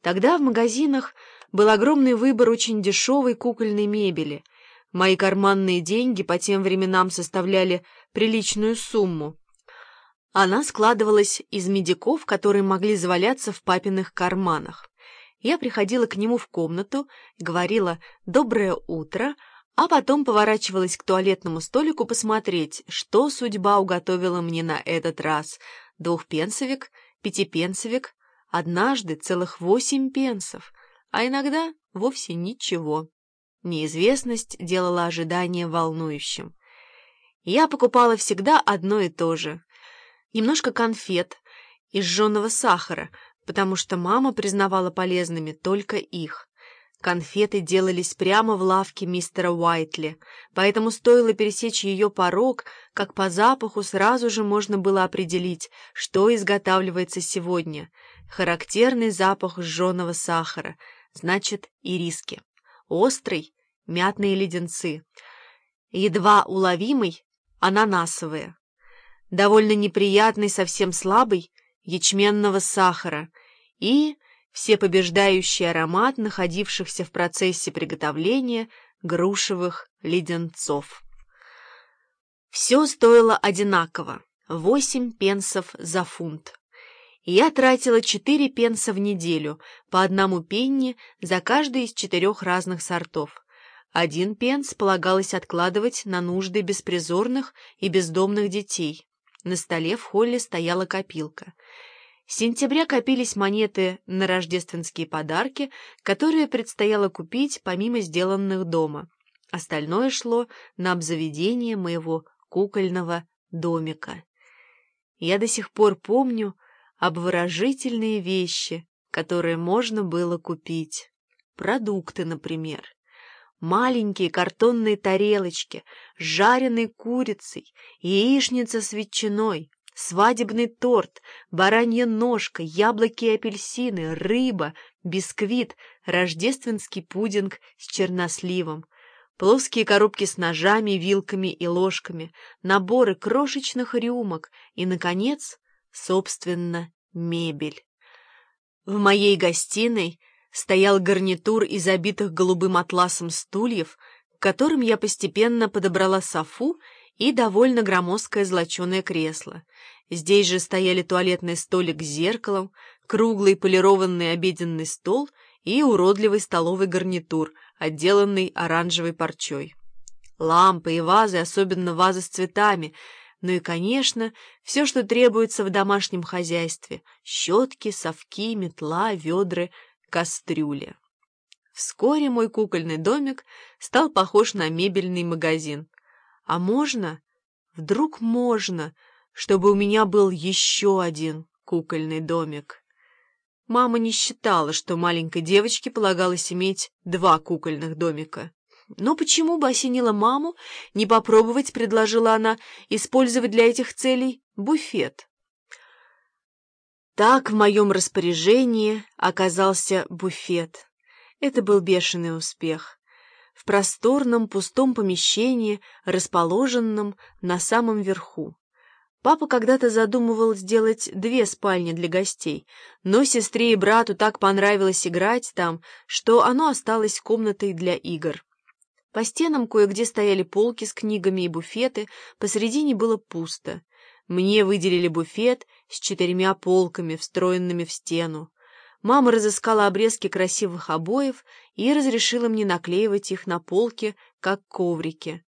Тогда в магазинах был огромный выбор очень дешевой кукольной мебели. Мои карманные деньги по тем временам составляли приличную сумму. Она складывалась из медиков, которые могли заваляться в папиных карманах. Я приходила к нему в комнату, говорила «доброе утро», а потом поворачивалась к туалетному столику посмотреть, что судьба уготовила мне на этот раз. 2-пенсовик, 5-пенсовик, однажды целых 8 пенсов, а иногда вовсе ничего. Неизвестность делала ожидание волнующим. Я покупала всегда одно и то же. Немножко конфет и жженого сахара, потому что мама признавала полезными только их. Конфеты делались прямо в лавке мистера Уайтли, поэтому стоило пересечь ее порог, как по запаху сразу же можно было определить, что изготавливается сегодня. Характерный запах жженого сахара, значит, ириски. Острый — мятные леденцы. Едва уловимый — ананасовые. Довольно неприятный, совсем слабый — ячменного сахара и всепобеждающий аромат находившихся в процессе приготовления грушевых леденцов. Все стоило одинаково — 8 пенсов за фунт. Я тратила 4 пенса в неделю, по 1 пенни за каждый из 4 разных сортов. 1 пенс полагалось откладывать на нужды беспризорных и бездомных детей. На столе в холле стояла копилка. С сентября копились монеты на рождественские подарки, которые предстояло купить помимо сделанных дома. Остальное шло на обзаведение моего кукольного домика. Я до сих пор помню обворожительные вещи, которые можно было купить. Продукты, например. Маленькие картонные тарелочки с жареной курицей, яичница с ветчиной, свадебный торт, баранья ножка, яблоки и апельсины, рыба, бисквит, рождественский пудинг с черносливом, плоские коробки с ножами, вилками и ложками, наборы крошечных рюмок и, наконец, собственно, мебель. В моей гостиной стоял гарнитур из обитых голубым атласом стульев, к которым я постепенно подобрала софу и довольно громоздкое золоченое кресло. Здесь же стояли туалетный столик с зеркалом, круглый полированный обеденный стол и уродливый столовый гарнитур, отделанный оранжевой парчой. Лампы и вазы, особенно вазы с цветами, ну и, конечно, все, что требуется в домашнем хозяйстве — щетки, совки, метла, ведра, кастрюли. Вскоре мой кукольный домик стал похож на мебельный магазин. А можно, вдруг можно, чтобы у меня был еще один кукольный домик? Мама не считала, что маленькой девочке полагалось иметь 2 кукольных домика. Но почему бы осенило маму не попробовать, предложила она, использовать для этих целей буфет? Так в моем распоряжении оказался буфет. Это был бешеный успех. В просторном пустом помещении, расположенном на самом верху. Папа когда-то задумывал сделать 2 спальни для гостей, но сестре и брату так понравилось играть там, что оно осталось комнатой для игр. По стенам кое-где стояли полки с книгами и буфеты, посредине было пусто. Мне выделили буфет с 4 полками, встроенными в стену. Мама разыскала обрезки красивых обоев и разрешила мне наклеивать их на полки, как коврики.